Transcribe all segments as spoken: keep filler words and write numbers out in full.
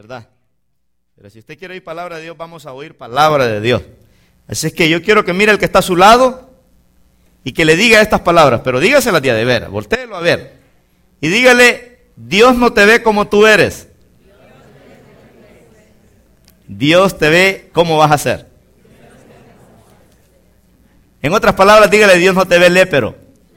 ¿verdad? Pero si usted quiere oír palabra de Dios, vamos a oír palabra de Dios. Así es que yo quiero que mire al que está a su lado y que le diga estas palabras, pero dígaselas de veras, voltéelo a ver. Y dígale, Dios no te ve como tú eres. Dios te ve cómo vas a ser. En otras palabras, dígale, Dios no te ve lépero.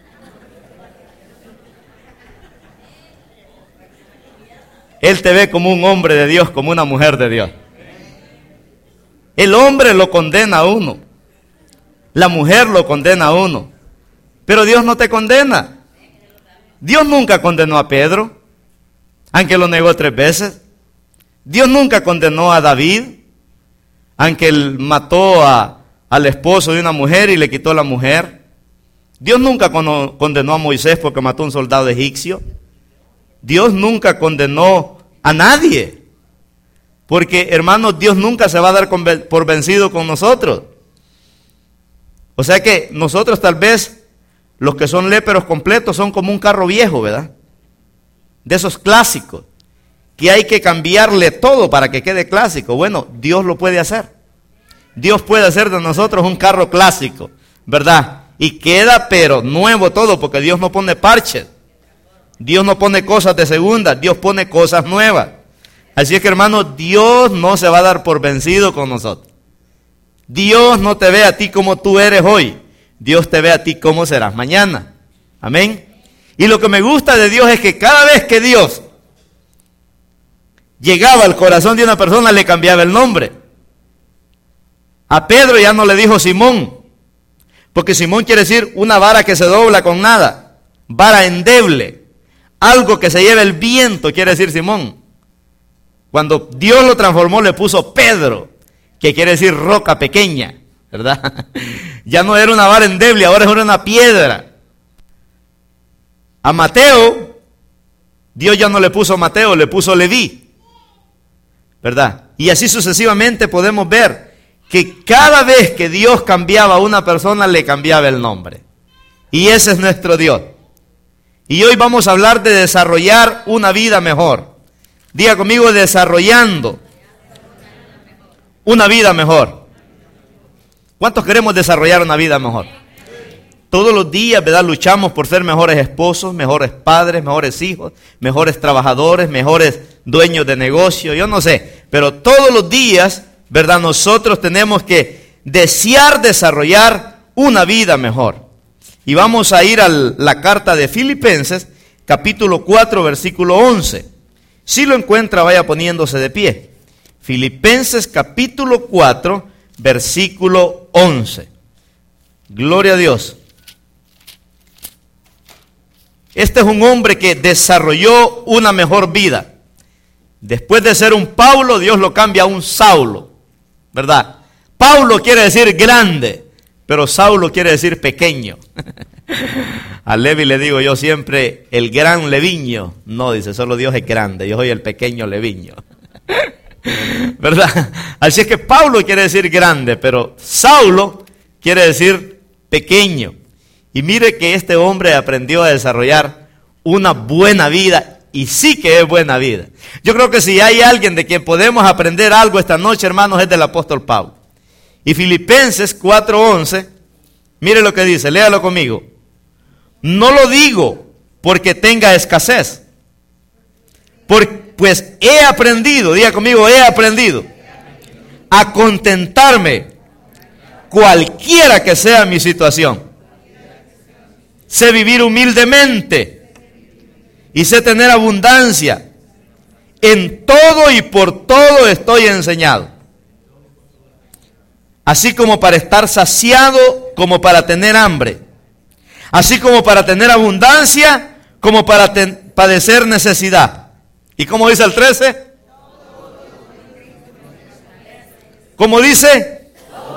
Él te ve como un hombre de Dios, como una mujer de Dios. El hombre lo condena a uno. La mujer lo condena a uno. Pero Dios no te condena. Dios nunca condenó a Pedro, aunque lo negó tres veces. Dios nunca condenó a David, aunque él mató a, al esposo de una mujer y le quitó la mujer. Dios nunca condenó a Moisés porque mató a un soldado egipcio. Dios nunca condenó a nadie. Porque, hermanos, Dios nunca se va a dar por vencido con nosotros. O sea que nosotros tal vez, los que son léperos completos, son como un carro viejo, ¿verdad? De esos clásicos, que hay que cambiarle todo para que quede clásico. Bueno, Dios lo puede hacer. Dios puede hacer de nosotros un carro clásico, ¿verdad? Y queda pero nuevo todo, porque Dios no pone parches. Dios no pone cosas de segunda, Dios pone cosas nuevas. Así es que, hermano, Dios no se va a dar por vencido con nosotros. Dios no te ve a ti como tú eres hoy. Dios te ve a ti como serás mañana. Amén. Y lo que me gusta de Dios es que cada vez que Dios llegaba al corazón de una persona, le cambiaba el nombre. A Pedro ya no le dijo Simón, porque Simón quiere decir una vara que se dobla con nada, vara endeble. Algo que se lleva el viento, quiere decir Simón. Cuando Dios lo transformó, le puso Pedro, que quiere decir roca pequeña, ¿verdad? Ya no era una vara endeble, ahora era una piedra. A Mateo, Dios ya no le puso Mateo, le puso Leví, ¿verdad? Y así sucesivamente podemos ver que cada vez que Dios cambiaba a una persona, le cambiaba el nombre. Y ese es nuestro Dios. Y hoy vamos a hablar de desarrollar una vida mejor. Diga conmigo, desarrollando una vida mejor. ¿Cuántos queremos desarrollar una vida mejor? Todos los días, ¿verdad? Luchamos por ser mejores esposos, mejores padres, mejores hijos, mejores trabajadores, mejores dueños de negocio, yo no sé. Pero todos los días, ¿verdad? Nosotros tenemos que desear desarrollar una vida mejor. Y vamos a ir a la carta de Filipenses, capítulo cuatro, versículo once. Si lo encuentra, vaya poniéndose de pie. Filipenses, capítulo cuatro, versículo once. Gloria a Dios. Este es un hombre que desarrolló una mejor vida. Después de ser un Pablo, Dios lo cambia a un Saulo, ¿verdad? Pablo quiere decir grande, pero Saulo quiere decir pequeño. A Levi le digo yo siempre, el gran Leviño. No, dice, solo Dios es grande, yo soy el pequeño Leviño. ¿Verdad? Así es que Pablo quiere decir grande, pero Saulo quiere decir pequeño. Y mire que este hombre aprendió a desarrollar una buena vida, y sí que es buena vida. Yo creo que si hay alguien de quien podemos aprender algo esta noche, hermanos, es del apóstol Pablo. Y Filipenses cuatro once, mire lo que dice, léalo conmigo. No lo digo porque tenga escasez, por, pues he aprendido, diga conmigo, he aprendido a contentarme cualquiera que sea mi situación. Sé vivir humildemente y sé tener abundancia. En todo y por todo estoy enseñado. Así como para estar saciado, como para tener hambre. Así como para tener abundancia, como para ten- padecer necesidad. ¿Y cómo dice el trece? ¿Cómo dice?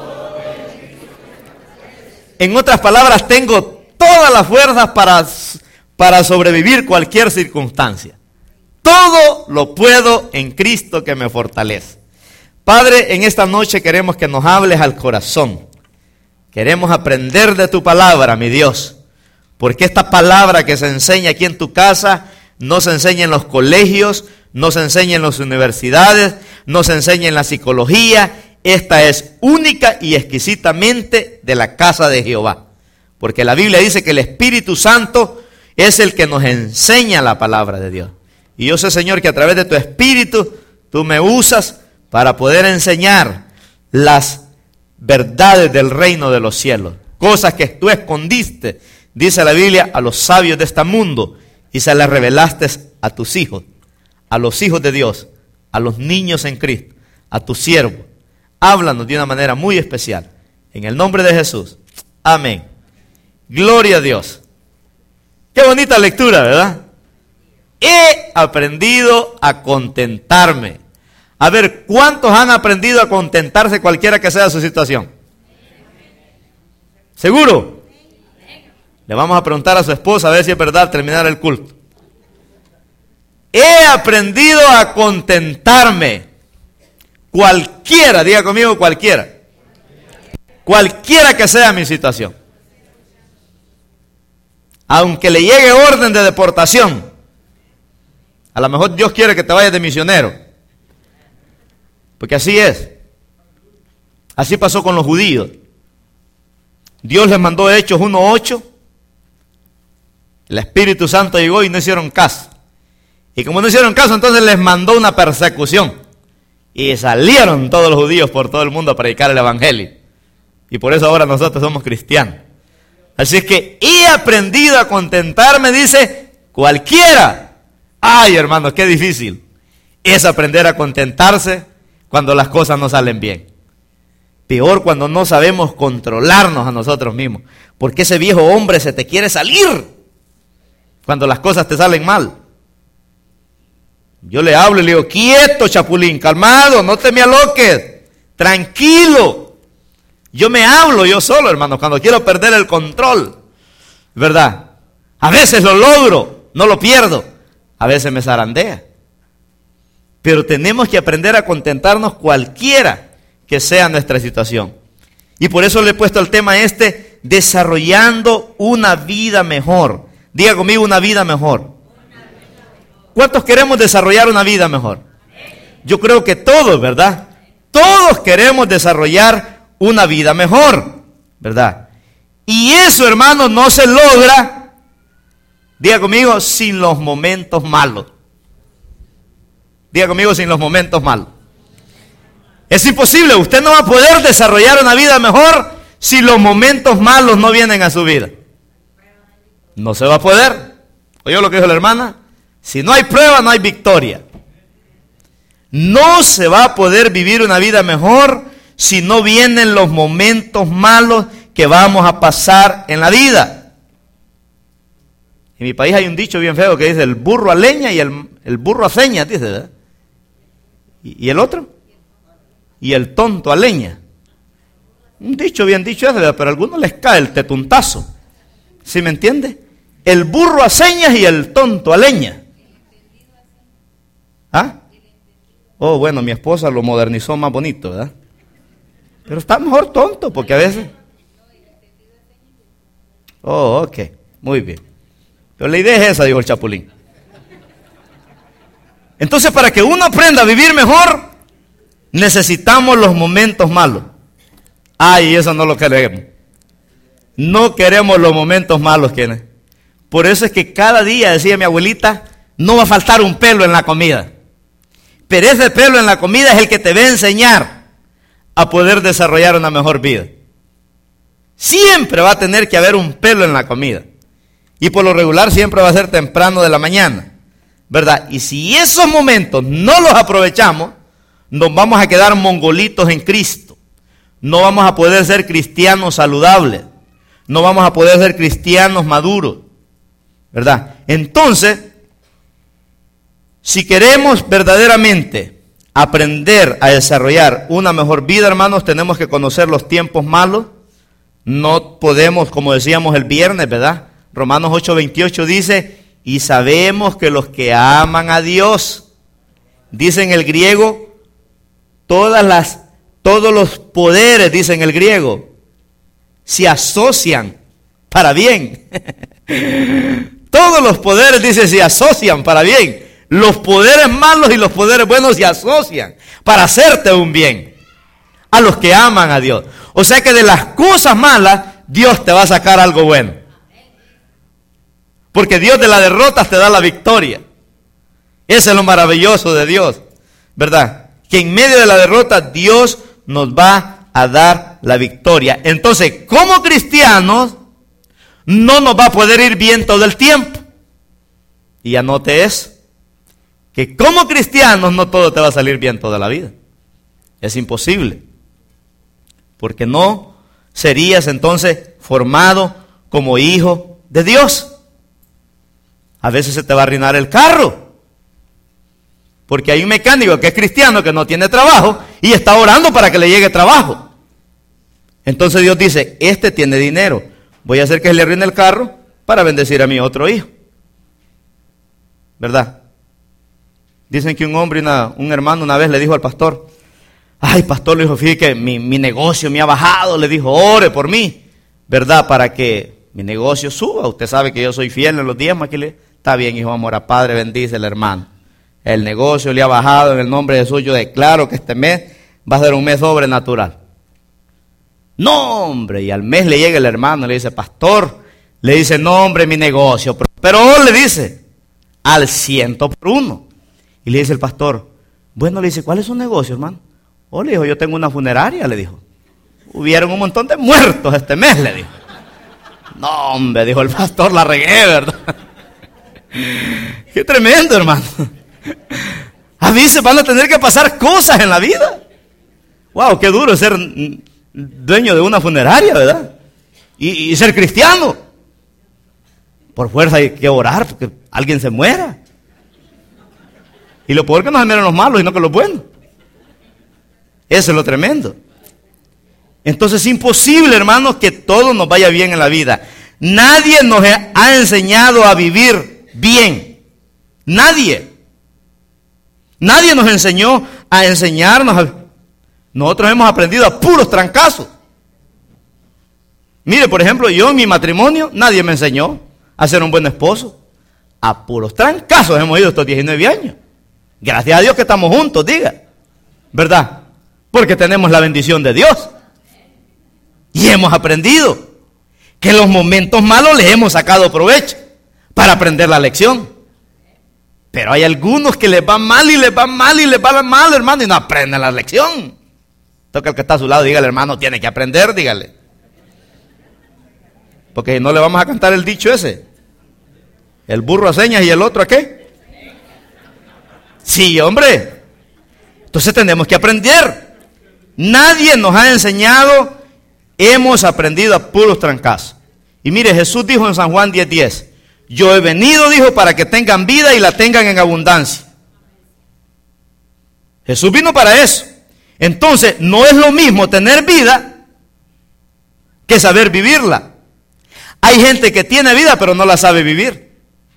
En otras palabras, tengo todas las fuerzas para, para sobrevivir cualquier circunstancia. Todo lo puedo en Cristo que me fortalece. Padre, en esta noche queremos que nos hables al corazón. Queremos aprender de tu palabra, mi Dios. Porque esta palabra que se enseña aquí en tu casa no se enseña en los colegios, no se enseña en las universidades, no se enseña en la psicología. Esta es única y exquisitamente de la casa de Jehová. Porque la Biblia dice que el Espíritu Santo es el que nos enseña la palabra de Dios. Y yo sé, Señor, que a través de tu Espíritu tú me usas para poder enseñar las verdades del reino de los cielos. Cosas que tú escondiste, dice la Biblia, a los sabios de este mundo y se las revelaste a tus hijos, a los hijos de Dios, a los niños en Cristo, a tus siervos. Háblanos de una manera muy especial. En el nombre de Jesús. Amén. Gloria a Dios. Qué bonita lectura, ¿verdad? He aprendido a contentarme. A ver, ¿cuántos han aprendido a contentarse cualquiera que sea su situación? ¿Seguro? Le vamos a preguntar a su esposa a ver si es verdad al terminar el culto. He aprendido a contentarme. Cualquiera, diga conmigo cualquiera. Cualquiera que sea mi situación. Aunque le llegue orden de deportación. A lo mejor Dios quiere que te vayas de misionero. Porque así es. Así pasó con los judíos. Dios les mandó Hechos uno ocho. El Espíritu Santo llegó y no hicieron caso. Y como no hicieron caso, entonces les mandó una persecución. Y salieron todos los judíos por todo el mundo a predicar el Evangelio. Y por eso ahora nosotros somos cristianos. Así es que he aprendido a contentarme, dice cualquiera. Ay, hermanos, qué difícil es aprender a contentarse cuando las cosas no salen bien. Peor cuando no sabemos controlarnos a nosotros mismos. Porque ese viejo hombre se te quiere salir cuando las cosas te salen mal. Yo le hablo y le digo, quieto, chapulín, calmado, no te me aloques, tranquilo. Yo me hablo yo solo, hermanos, cuando quiero perder el control, ¿verdad? A veces lo logro, no lo pierdo, a veces me zarandea. Pero tenemos que aprender a contentarnos cualquiera que sea nuestra situación. Y por eso le he puesto el tema este, desarrollando una vida mejor. Diga conmigo, una vida mejor. ¿Cuántos queremos desarrollar una vida mejor? Yo creo que todos, ¿verdad? Todos queremos desarrollar una vida mejor, ¿verdad? Y eso, hermanos, no se logra, diga conmigo, sin los momentos malos. Diga conmigo, sin los momentos malos. Es imposible, usted no va a poder desarrollar una vida mejor si los momentos malos no vienen a su vida. No se va a poder. ¿Oyó lo que dijo la hermana? Si no hay prueba, no hay victoria. No se va a poder vivir una vida mejor si no vienen los momentos malos que vamos a pasar en la vida. En mi país hay un dicho bien feo que dice el burro a leña y el, el burro a señas, dice, ¿verdad? ¿Y, ¿Y el otro? Y el tonto a leña. Un dicho bien dicho ese, ¿verdad? Pero a algunos les cae el tetuntazo. ¿Sí me entiende? El burro a señas y el tonto a leña. ¿Ah? Oh, bueno, mi esposa lo modernizó más bonito, ¿verdad? Pero está mejor tonto, porque a veces... Oh, ok, muy bien. Pero la idea es esa, dijo el chapulín. Entonces, para que uno aprenda a vivir mejor, necesitamos los momentos malos. Ay, eso no lo queremos. No queremos los momentos malos, ¿quiénes? Por eso es que cada día, decía mi abuelita, no va a faltar un pelo en la comida. Pero ese pelo en la comida es el que te va a enseñar a poder desarrollar una mejor vida. Siempre va a tener que haber un pelo en la comida. Y por lo regular siempre va a ser temprano de la mañana, ¿verdad? Y si esos momentos no los aprovechamos, nos vamos a quedar mongolitos en Cristo. No vamos a poder ser cristianos saludables. No vamos a poder ser cristianos maduros, ¿verdad? Entonces, si queremos verdaderamente aprender a desarrollar una mejor vida, hermanos, tenemos que conocer los tiempos malos. No podemos, como decíamos el viernes, ¿verdad? Romanos ocho veintiocho dice, y sabemos que los que aman a Dios, dice en el griego, todas las, todos los poderes, dice en el griego, se asocian para bien. Todos los poderes, dice, se asocian para bien. Los poderes malos y los poderes buenos se asocian para hacerte un bien a los que aman a Dios. O sea que de las cosas malas, Dios te va a sacar algo bueno. Porque Dios de las derrotas te da la victoria. Eso es lo maravilloso de Dios, ¿verdad? Que en medio de la derrota Dios nos va a dar la victoria. Entonces, como cristianos, no nos va a poder ir bien todo el tiempo. Y anote eso, que como cristianos no todo te va a salir bien toda la vida. Es imposible. Porque no serías entonces formado como hijo de Dios. A veces se te va a arruinar el carro. Porque hay un mecánico que es cristiano que no tiene trabajo y está orando para que le llegue trabajo. Entonces Dios dice, este tiene dinero, voy a hacer que se le arruine el carro para bendecir a mi otro hijo. ¿Verdad? Dicen que un hombre, una, un hermano una vez le dijo al pastor, ay pastor, le dijo, fíjate que mi, mi negocio me ha bajado, le dijo, ore por mí, ¿verdad? Para que mi negocio suba. Usted sabe que yo soy fiel en los diezmos, aquí le, está bien hijo, amor a padre, bendice el hermano. El negocio le ha bajado, en el nombre de Jesús yo declaro que este mes va a ser un mes sobrenatural. No, hombre, y al mes le llega el hermano y le dice, pastor, le dice, no, hombre, mi negocio, pero le dice, al ciento por uno. Y le dice el pastor, bueno, le dice, ¿cuál es su negocio, hermano? Oh, le dijo, yo tengo una funeraria, le dijo. Hubieron un montón de muertos este mes, le dijo. No, hombre, dijo el pastor, la regué, ¿verdad? Qué tremendo, hermano. A mí se van a tener que pasar cosas en la vida. Wow, qué duro ser dueño de una funeraria, ¿verdad? Y, y ser cristiano. Por fuerza hay que orar porque alguien se muera. Y lo peor que no se miran los malos y no que los buenos. Eso es lo tremendo. Entonces es imposible, hermanos, que todo nos vaya bien en la vida. Nadie nos ha enseñado a vivir bien. Nadie. Nadie nos enseñó a enseñarnos. A... Nosotros hemos aprendido a puros trancazos. Mire, por ejemplo, yo en mi matrimonio, nadie me enseñó a ser un buen esposo. A puros trancazos hemos ido estos diecinueve años. Gracias a Dios que estamos juntos, diga. ¿Verdad? Porque tenemos la bendición de Dios. Y hemos aprendido que en los momentos malos les hemos sacado provecho para aprender la lección. Pero hay algunos que les va mal y les va mal y les va mal, hermano, y no aprenden la lección. Toca el que está a su lado, dígale, hermano, tiene que aprender, dígale. Porque no le vamos a cantar el dicho ese. El burro a señas y el otro a qué. Sí, hombre. Entonces tenemos que aprender. Nadie nos ha enseñado, hemos aprendido a puros trancazos. Y mire, Jesús dijo en San Juan diez diez, yo he venido, dijo, para que tengan vida y la tengan en abundancia. Jesús vino para eso. Entonces, no es lo mismo tener vida que saber vivirla. Hay gente que tiene vida pero no la sabe vivir.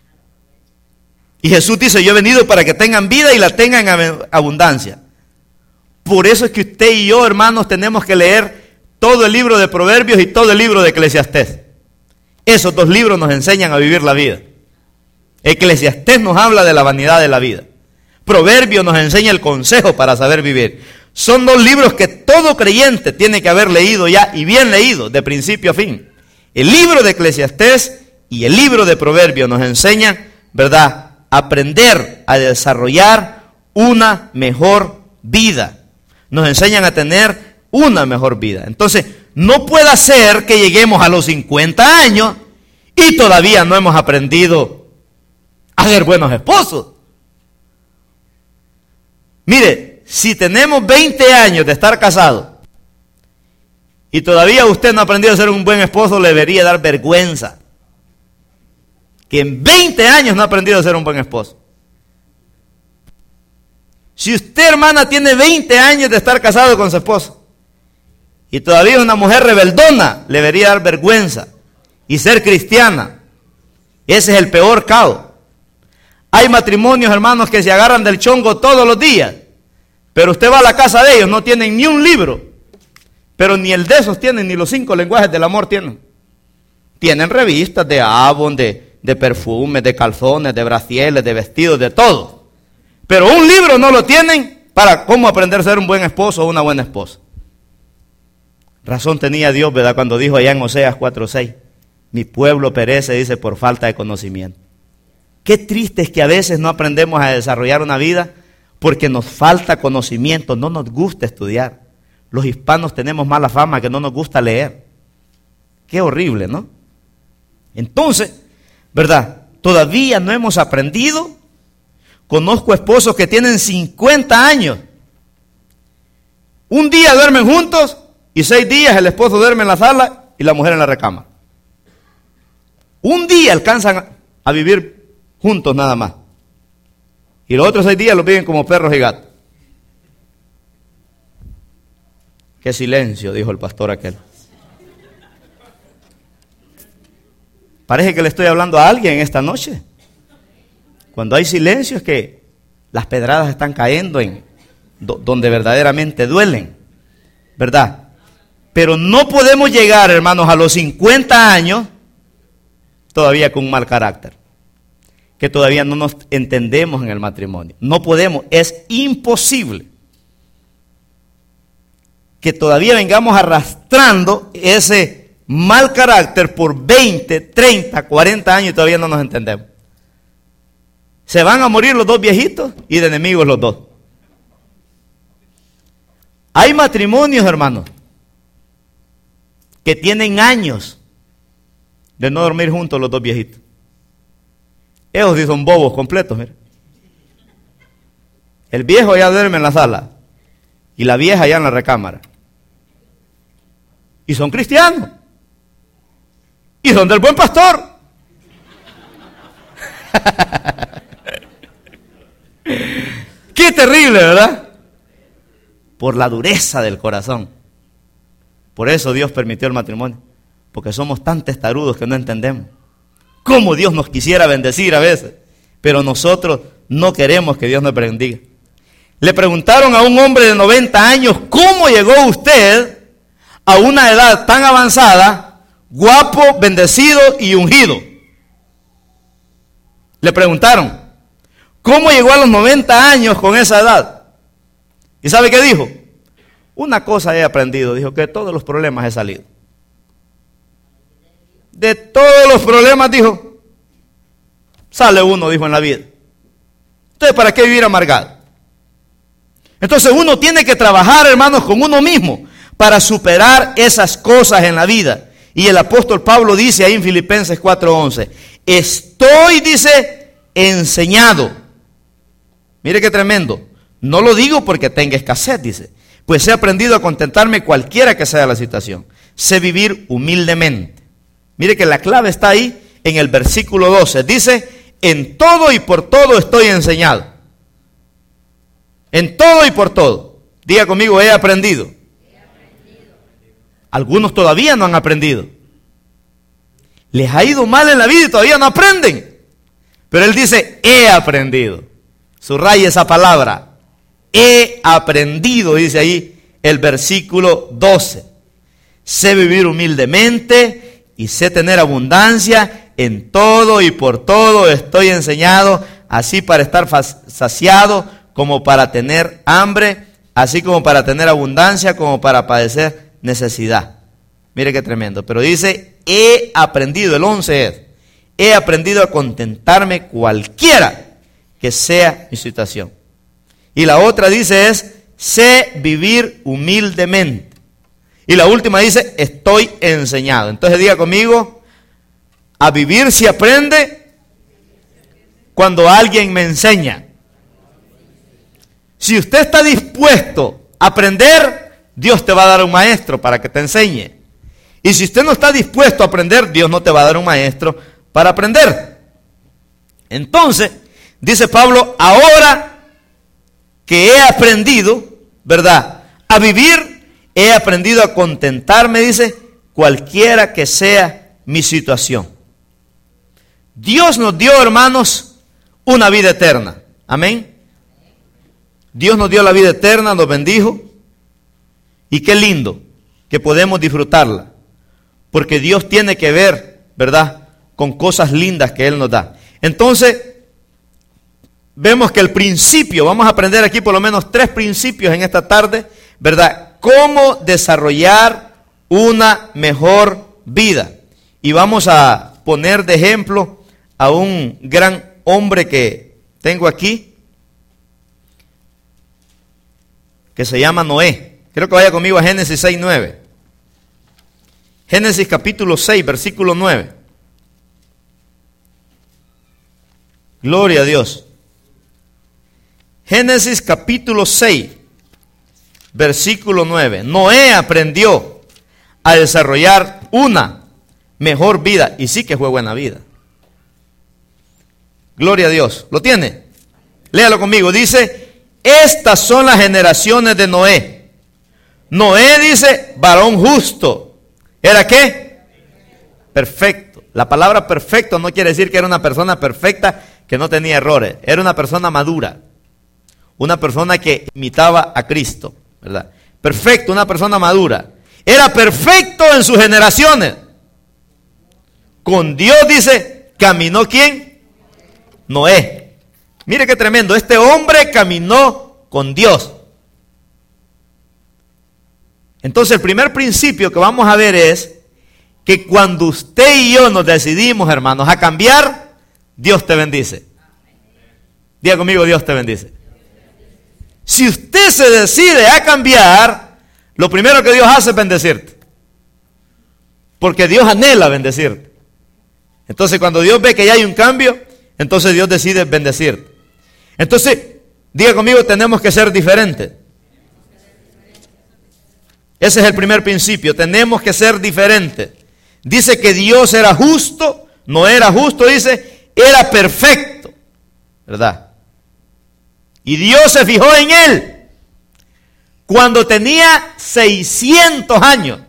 Y Jesús dice, yo he venido para que tengan vida y la tengan en abundancia. Por eso es que usted y yo, hermanos, tenemos que leer todo el libro de Proverbios y todo el libro de Eclesiastés. Esos dos libros nos enseñan a vivir la vida. Eclesiastés nos habla de la vanidad de la vida. Proverbios nos enseña el consejo para saber vivir. Son dos libros que todo creyente tiene que haber leído ya, y bien leído, de principio a fin. El libro de Eclesiastés y el libro de Proverbios nos enseñan, ¿verdad?, aprender a desarrollar una mejor vida. Nos enseñan a tener una mejor vida. Entonces, no puede ser que lleguemos a los cincuenta años y todavía no hemos aprendido a ser buenos esposos. Mire, si tenemos veinte años de estar casados y todavía usted no ha aprendido a ser un buen esposo, le debería dar vergüenza. Que en veinte años no ha aprendido a ser un buen esposo. Si usted, hermana, tiene veinte años de estar casado con su esposo y todavía es una mujer rebeldona, le debería dar vergüenza. Y ser cristiana, ese es el peor caos. Hay matrimonios, hermanos, que se agarran del chongo todos los días, pero usted va a la casa de ellos, no tienen ni un libro, pero ni el de esos tienen, ni los cinco lenguajes del amor tienen. Tienen revistas de Avon, de, de perfumes, de calzones, de brasieles, de vestidos, de todo. Pero un libro no lo tienen para cómo aprender a ser un buen esposo o una buena esposa. Razón tenía Dios, ¿verdad? Cuando dijo allá en Oseas cuatro seis, mi pueblo perece, dice, por falta de conocimiento. Qué triste es que a veces no aprendemos a desarrollar una vida porque nos falta conocimiento, no nos gusta estudiar. Los hispanos tenemos mala fama que no nos gusta leer. Qué horrible, ¿no? Entonces, ¿verdad? Todavía no hemos aprendido. Conozco esposos que tienen cincuenta años. Un día duermen juntos y seis días el esposo duerme en la sala y la mujer en la recámara. Un día alcanzan a vivir juntos nada más. Y los otros seis días los viven como perros y gatos. Qué silencio, dijo el pastor aquel. Parece que le estoy hablando a alguien esta noche. Cuando hay silencio es que las pedradas están cayendo en do, donde verdaderamente duelen, ¿verdad? Pero no podemos llegar, hermanos, a los cincuenta años todavía con un mal carácter, que todavía no nos entendemos en el matrimonio. No podemos, es imposible que todavía vengamos arrastrando ese mal carácter por veinte, treinta, cuarenta años y todavía no nos entendemos. Se van a morir los dos viejitos y de enemigos los dos. Hay matrimonios, hermanos, que tienen años de no dormir juntos los dos viejitos. Ellos sí son bobos completos, mira. El viejo ya duerme en la sala y la vieja ya en la recámara. Y son cristianos. Y son del buen pastor. Qué terrible, ¿verdad? Por la dureza del corazón. Por eso Dios permitió el matrimonio. Porque somos tan testarudos que no entendemos cómo Dios nos quisiera bendecir a veces. Pero nosotros no queremos que Dios nos bendiga. Le preguntaron a un hombre de noventa años, ¿cómo llegó usted a una edad tan avanzada, guapo, bendecido y ungido? Le preguntaron, ¿cómo llegó a los noventa años con esa edad? ¿Y sabe qué dijo? Una cosa he aprendido, dijo, que de todos los problemas he salido. De todos los problemas, dijo, sale uno, dijo, en la vida. Entonces, ¿para qué vivir amargado? Entonces uno tiene que trabajar, hermanos, con uno mismo para superar esas cosas en la vida. Y el apóstol Pablo dice ahí en Filipenses cuatro once, estoy, dice, enseñado. Mire qué tremendo. No lo digo porque tenga escasez, dice, pues he aprendido a contentarme cualquiera que sea la situación. Sé vivir humildemente. Mire que la clave está ahí en el versículo doce. Dice, en todo y por todo estoy enseñado. En todo y por todo. Diga conmigo, he aprendido. He aprendido. Algunos todavía no han aprendido. Les ha ido mal en la vida y todavía no aprenden. Pero él dice, he aprendido. Subraya esa palabra. He aprendido, dice ahí el versículo doce. Sé vivir humildemente y sé tener abundancia. En todo y por todo estoy enseñado, así para estar saciado como para tener hambre, así como para tener abundancia, como para padecer necesidad. Mire qué tremendo. Pero dice, he aprendido, el once es, he aprendido a contentarme cualquiera que sea mi situación. Y la otra dice es, sé vivir humildemente. Y la última dice, estoy enseñado. Entonces diga conmigo, a vivir se aprende cuando alguien me enseña. Si usted está dispuesto a aprender, Dios te va a dar un maestro para que te enseñe. Y si usted no está dispuesto a aprender, Dios no te va a dar un maestro para aprender. Entonces, dice Pablo, ahora que he aprendido, ¿verdad?, a vivir, he aprendido a contentarme, dice, cualquiera que sea mi situación. Dios nos dio, hermanos, una vida eterna. Amén. Dios nos dio la vida eterna, nos bendijo. Y qué lindo que podemos disfrutarla. Porque Dios tiene que ver, ¿verdad?, con cosas lindas que Él nos da. Entonces, vemos que el principio, vamos a aprender aquí por lo menos tres principios en esta tarde, ¿verdad? Cómo desarrollar una mejor vida. Y vamos a poner de ejemplo a un gran hombre que tengo aquí, que se llama Noé. Quiero que vaya conmigo a Génesis seis nueve. Génesis capítulo seis, versículo nueve. Gloria a Dios. Génesis capítulo seis, versículo nueve. Noé aprendió a desarrollar una mejor vida. Y sí que fue buena vida. Gloria a Dios. ¿Lo tiene? Léalo conmigo. Dice, estas son las generaciones de Noé. Noé dice, varón justo. ¿Era qué? Perfecto. La palabra perfecto no quiere decir que era una persona perfecta que no tenía errores. Era una persona madura. Una persona que imitaba a Cristo, ¿verdad? Perfecto, una persona madura. Era perfecto en sus generaciones. Con Dios, dice, caminó ¿quién? Noé. Mire qué tremendo. Este hombre caminó con Dios. Entonces, el primer principio que vamos a ver es que cuando usted y yo nos decidimos, hermanos, a cambiar, Dios te bendice. Diga conmigo, Dios te bendice. Si usted se decide a cambiar, lo primero que Dios hace es bendecirte. Porque Dios anhela bendecirte. Entonces, cuando Dios ve que ya hay un cambio, entonces Dios decide bendecirte. Entonces, diga conmigo, tenemos que ser diferentes. Ese es el primer principio, tenemos que ser diferentes. Dice que Dios era justo, no era justo, dice, era perfecto, ¿verdad? Y Dios se fijó en él cuando tenía seiscientos años.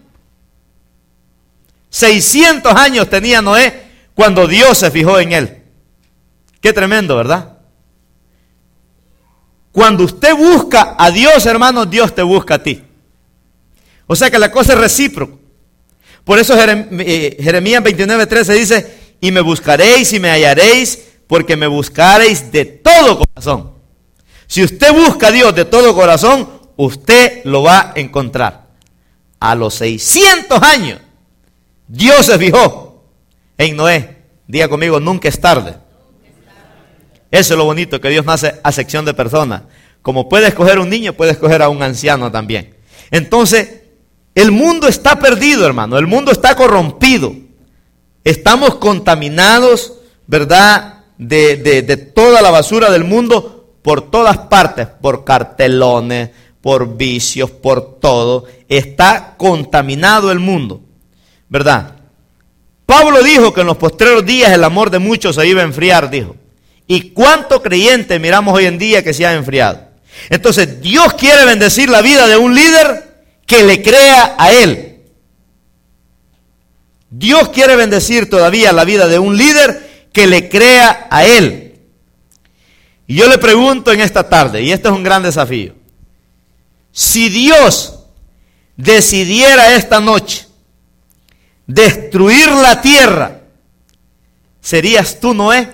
seiscientos años tenía Noé cuando Dios se fijó en él. Qué tremendo, ¿verdad? Cuando usted busca a Dios, hermanos, Dios te busca a ti. O sea que la cosa es recíproca. Por eso Jeremías veintinueve trece dice, y me buscaréis y me hallaréis, porque me buscaréis de todo corazón. Si usted busca a Dios de todo corazón, usted lo va a encontrar. A los seiscientos años, Dios se fijó en Noé. Diga conmigo, nunca es tarde. Eso es lo bonito, que Dios no hace acepción de personas. Como puede escoger un niño, puede escoger a un anciano también. Entonces, el mundo está perdido, hermano. El mundo está corrompido. Estamos contaminados, ¿verdad? De, de, de toda la basura del mundo por todas partes. Por cartelones, por vicios, por todo. Está contaminado el mundo, ¿verdad? Pablo dijo que en los postreros días el amor de muchos se iba a enfriar, dijo. ¿Y cuánto creyente miramos hoy en día que se ha enfriado? Entonces, Dios quiere bendecir la vida de un líder que le crea a él. Dios quiere bendecir todavía la vida de un líder que le crea a él. Y yo le pregunto en esta tarde, y este es un gran desafío, si Dios decidiera esta noche destruir la tierra, ¿serías tú Noé?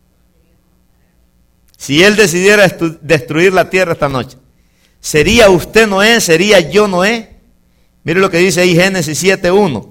Si Él decidiera destruir la tierra esta noche, ¿sería usted Noé? ¿Sería yo Noé? Mire lo que dice ahí Génesis siete uno.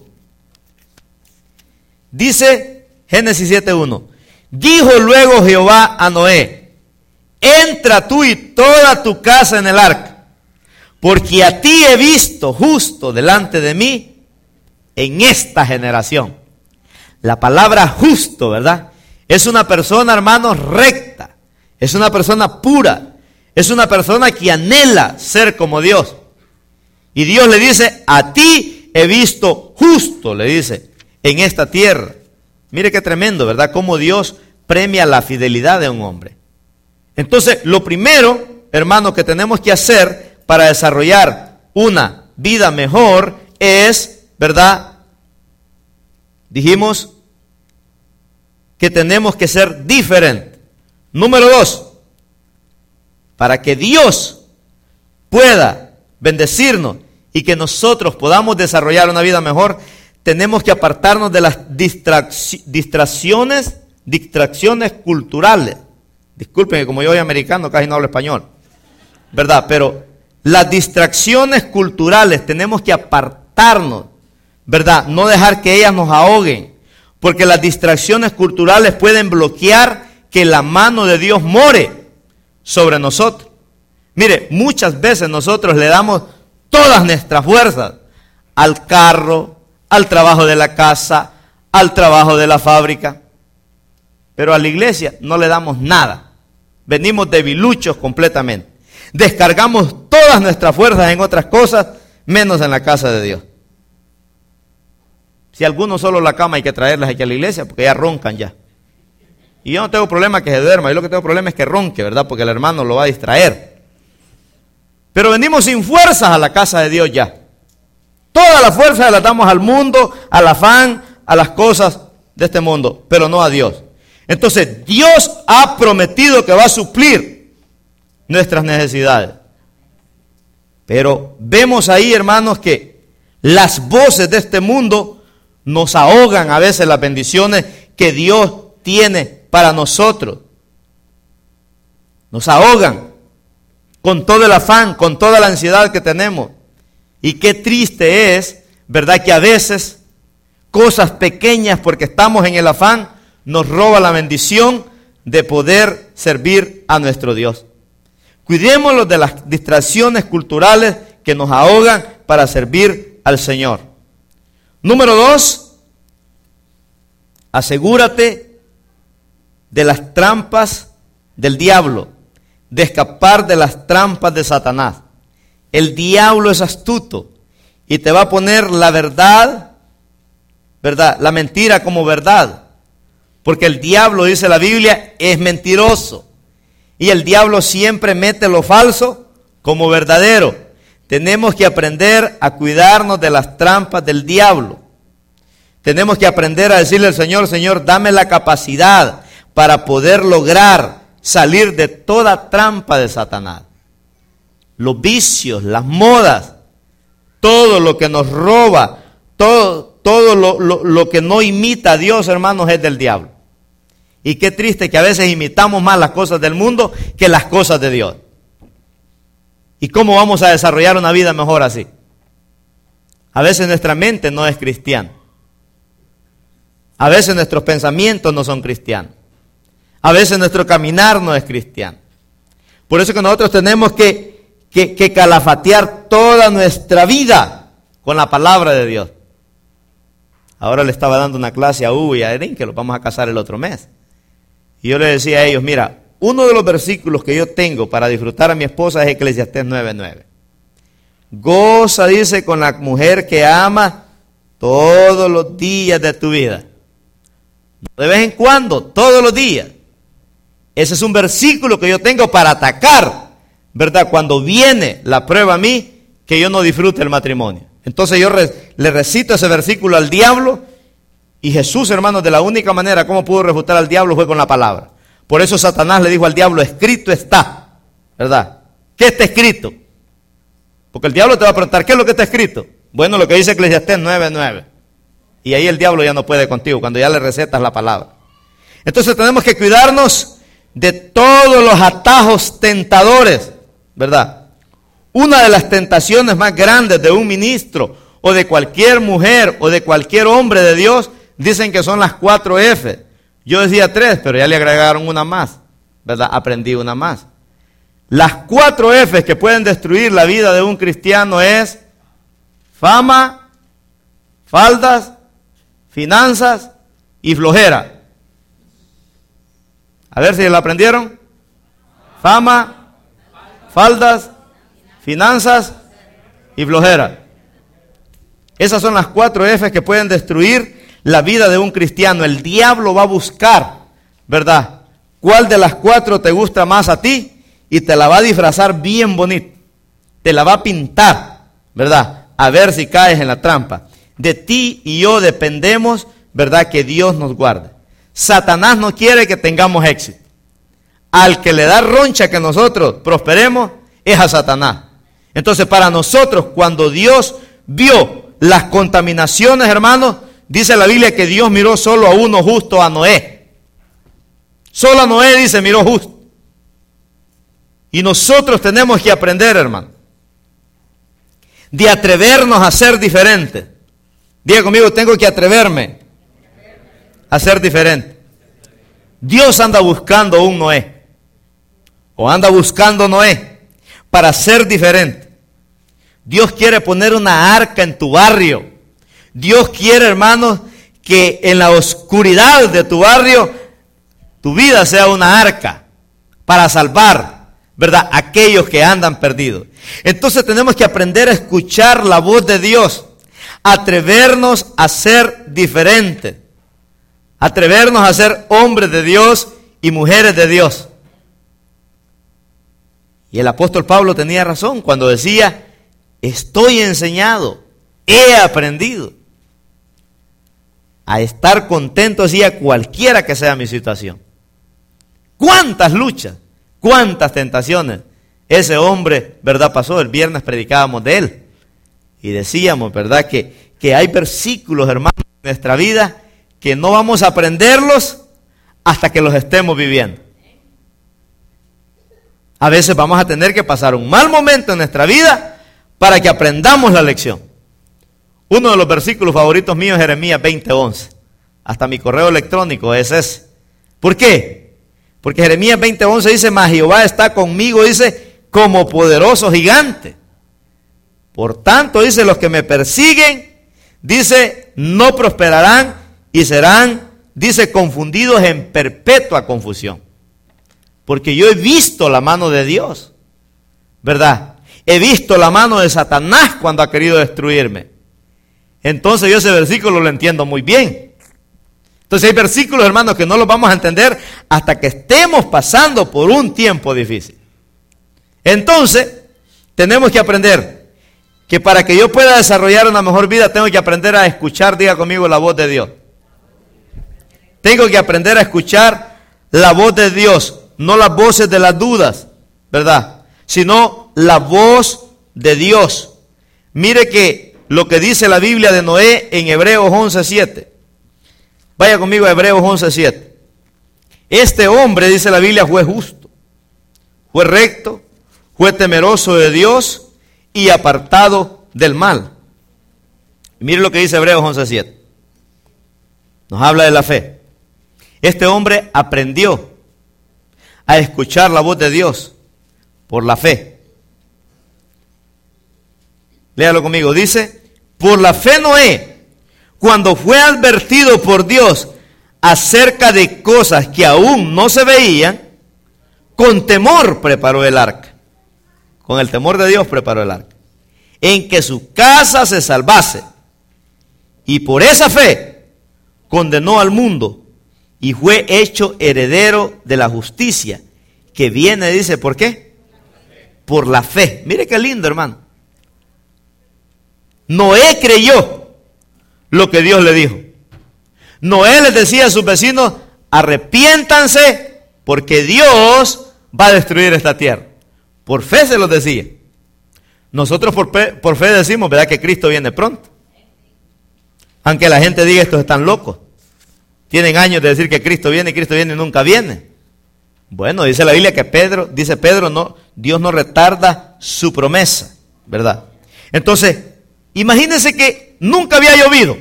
Dice Génesis siete uno. Dijo luego Jehová a Noé, entra tú y toda tu casa en el arca, porque a ti he visto justo delante de mí en esta generación. La palabra justo, ¿verdad? Es una persona, hermanos, recta. Es una persona pura. Es una persona que anhela ser como Dios. Y Dios le dice, a ti he visto justo, le dice, en esta tierra. Mire qué tremendo, ¿verdad? Cómo Dios premia la fidelidad de un hombre. Entonces, lo primero, hermanos, que tenemos que hacer para desarrollar una vida mejor es, ¿verdad? Dijimos que tenemos que ser diferentes. Número dos, para que Dios pueda bendecirnos y que nosotros podamos desarrollar una vida mejor, tenemos que apartarnos de las distrac- distracciones, distracciones culturales. Disculpen que como yo soy americano casi no hablo español, ¿verdad? Pero las distracciones culturales tenemos que apartarnos, ¿verdad? No dejar que ellas nos ahoguen, porque las distracciones culturales pueden bloquear que la mano de Dios more sobre nosotros. Mire, muchas veces nosotros le damos todas nuestras fuerzas al carro, al trabajo de la casa, al trabajo de la fábrica, pero a la iglesia no le damos nada. Venimos debiluchos completamente. Descargamos todas nuestras fuerzas en otras cosas, menos en la casa de Dios. Si algunos solo la cama hay que traerlas aquí a la iglesia, porque ya roncan ya. Y yo no tengo problema que se duerma, yo lo que tengo problema es que ronque, ¿verdad? Porque el hermano lo va a distraer. Pero venimos sin fuerzas a la casa de Dios ya. Toda la fuerza la damos al mundo, al afán, a las cosas de este mundo, pero no a Dios. Entonces, Dios ha prometido que va a suplir nuestras necesidades. Pero vemos ahí, hermanos, que las voces de este mundo nos ahogan a veces las bendiciones que Dios tiene para nosotros. Nos ahogan con todo el afán, con toda la ansiedad que tenemos. Y qué triste es, ¿verdad? Que a veces cosas pequeñas, porque estamos en el afán, nos roba la bendición de poder servir a nuestro Dios. Cuidémonos de las distracciones culturales que nos ahogan para servir al Señor. Número dos, asegúrate de las trampas del diablo, de escapar de las trampas de Satanás. El diablo es astuto y te va a poner la verdad, ¿verdad? La mentira como verdad. Porque el diablo, dice la Biblia, es mentiroso. Y el diablo siempre mete lo falso como verdadero. Tenemos que aprender a cuidarnos de las trampas del diablo. Tenemos que aprender a decirle al Señor, Señor, dame la capacidad para poder lograr salir de toda trampa de Satanás. Los vicios, las modas, todo lo que nos roba, todo, todo lo, lo, lo que no imita a Dios, hermanos, es del diablo. Y qué triste que a veces imitamos más las cosas del mundo que las cosas de Dios. ¿Y cómo vamos a desarrollar una vida mejor así? A veces nuestra mente no es cristiana. A veces nuestros pensamientos no son cristianos. A veces nuestro caminar no es cristiano. Por eso que nosotros tenemos que, que, que calafatear toda nuestra vida con la palabra de Dios. Ahora le estaba dando una clase a Hugo y a Erin, que los vamos a casar el otro mes. Y yo le decía a ellos, mira, uno de los versículos que yo tengo para disfrutar a mi esposa es Eclesiastés nueve nueve. Goza, dice, con la mujer que ama todos los días de tu vida. De vez en cuando, todos los días. Ese es un versículo que yo tengo para atacar, ¿verdad? Cuando viene la prueba a mí, que yo no disfrute el matrimonio. Entonces yo re, le recito ese versículo al diablo. Y Jesús, hermanos, de la única manera como pudo refutar al diablo fue con la palabra. Por eso Satanás le dijo al diablo, escrito está, ¿verdad? ¿Qué está escrito? Porque el diablo te va a preguntar, ¿qué es lo que está escrito? Bueno, lo que dice Eclesiastés nueve nueve. Y ahí el diablo ya no puede contigo, cuando ya le recetas la palabra. Entonces tenemos que cuidarnos de todos los atajos tentadores, ¿verdad? Una de las tentaciones más grandes de un ministro, o de cualquier mujer, o de cualquier hombre de Dios, dicen que son las cuatro F. Yo decía tres, pero ya le agregaron una más, ¿verdad? Aprendí una más. Las cuatro F que pueden destruir la vida de un cristiano es fama, faldas, finanzas y flojera. A ver si la aprendieron. Fama, faldas, finanzas y flojera. Esas son las cuatro F que pueden destruir la vida de un cristiano. El diablo va a buscar, ¿verdad? ¿Cuál de las cuatro te gusta más a ti? Y te la va a disfrazar bien bonito. Te la va a pintar, ¿verdad? A ver si caes en la trampa. De ti y yo dependemos, ¿verdad? Que Dios nos guarde. Satanás no quiere que tengamos éxito. Al que le da roncha que nosotros prosperemos es a Satanás. Entonces, para nosotros, cuando Dios vio las contaminaciones, hermanos, dice la Biblia que Dios miró solo a uno justo, a Noé. Solo a Noé, dice, miró justo. Y nosotros tenemos que aprender, hermano, de atrevernos a ser diferentes. Diga conmigo, tengo que atreverme a ser diferente. Dios anda buscando un Noé, o anda buscando Noé para ser diferente. Dios quiere poner una arca en tu barrio. Dios quiere, hermanos, que en la oscuridad de tu barrio tu vida sea una arca para salvar, ¿verdad?, aquellos que andan perdidos. Entonces tenemos que aprender a escuchar la voz de Dios, atrevernos a ser diferentes, atrevernos a ser hombres de Dios y mujeres de Dios. Y el apóstol Pablo tenía razón cuando decía, estoy enseñado, he aprendido a estar contento, decía, cualquiera que sea mi situación. ¿Cuántas luchas? ¿Cuántas tentaciones? Ese hombre, ¿verdad?, pasó. El viernes predicábamos de él. Y decíamos, ¿verdad?, que, que hay versículos, hermanos, en nuestra vida que no vamos a aprenderlos hasta que los estemos viviendo. A veces vamos a tener que pasar un mal momento en nuestra vida para que aprendamos la lección. Uno de los versículos favoritos míos es Jeremías veinte once. Hasta mi correo electrónico es ese. ¿Por qué? Porque Jeremías veinte once dice, mas Jehová está conmigo, dice, como poderoso gigante. Por tanto, dice, los que me persiguen, dice, no prosperarán y serán, dice, confundidos en perpetua confusión. Porque yo he visto la mano de Dios, ¿verdad? He visto la mano de Satanás cuando ha querido destruirme. Entonces yo ese versículo lo entiendo muy bien. Entonces hay versículos, hermanos, que no los vamos a entender hasta que estemos pasando por un tiempo difícil. Entonces, tenemos que aprender que para que yo pueda desarrollar una mejor vida, tengo que aprender a escuchar, diga conmigo, la voz de Dios. Tengo que aprender a escuchar la voz de Dios, no las voces de las dudas, ¿verdad?, sino la voz de Dios. Mire que lo que dice la Biblia de Noé en Hebreos once siete. Vaya conmigo a Hebreos once siete. Este hombre, dice la Biblia, fue justo, fue recto, fue temeroso de Dios y apartado del mal. Mire lo que dice Hebreos once siete. Nos habla de la fe. Este hombre aprendió a escuchar la voz de Dios por la fe. Léalo conmigo. Dice, por la fe Noé, cuando fue advertido por Dios acerca de cosas que aún no se veían, con temor preparó el arca. Con el temor de Dios preparó el arca, en que su casa se salvase. Y por esa fe condenó al mundo y fue hecho heredero de la justicia, que viene, dice, ¿por qué? Por la fe. Mire qué lindo, hermano. Noé creyó lo que Dios le dijo. Noé les decía a sus vecinos, arrepiéntanse porque Dios va a destruir esta tierra. Por fe se los decía. Nosotros por fe, por fe decimos, ¿verdad?, que Cristo viene pronto. Aunque la gente diga, estos están locos. Tienen años de decir que Cristo viene, Cristo viene y nunca viene. Bueno, dice la Biblia que Pedro, dice Pedro, no, Dios no retarda su promesa, ¿verdad? Entonces, imagínense que nunca había llovido.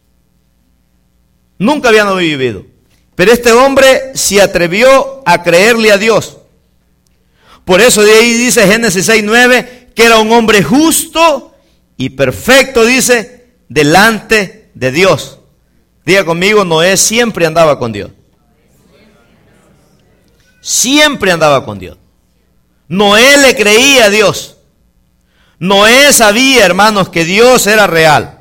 Nunca había llovido. Pero este hombre se atrevió a creerle a Dios. Por eso de ahí dice Génesis seis nueve, que era un hombre justo y perfecto, dice, delante de Dios. Diga conmigo, Noé siempre andaba con Dios. Siempre andaba con Dios. Noé le creía a Dios. Noé sabía, hermanos, que Dios era real.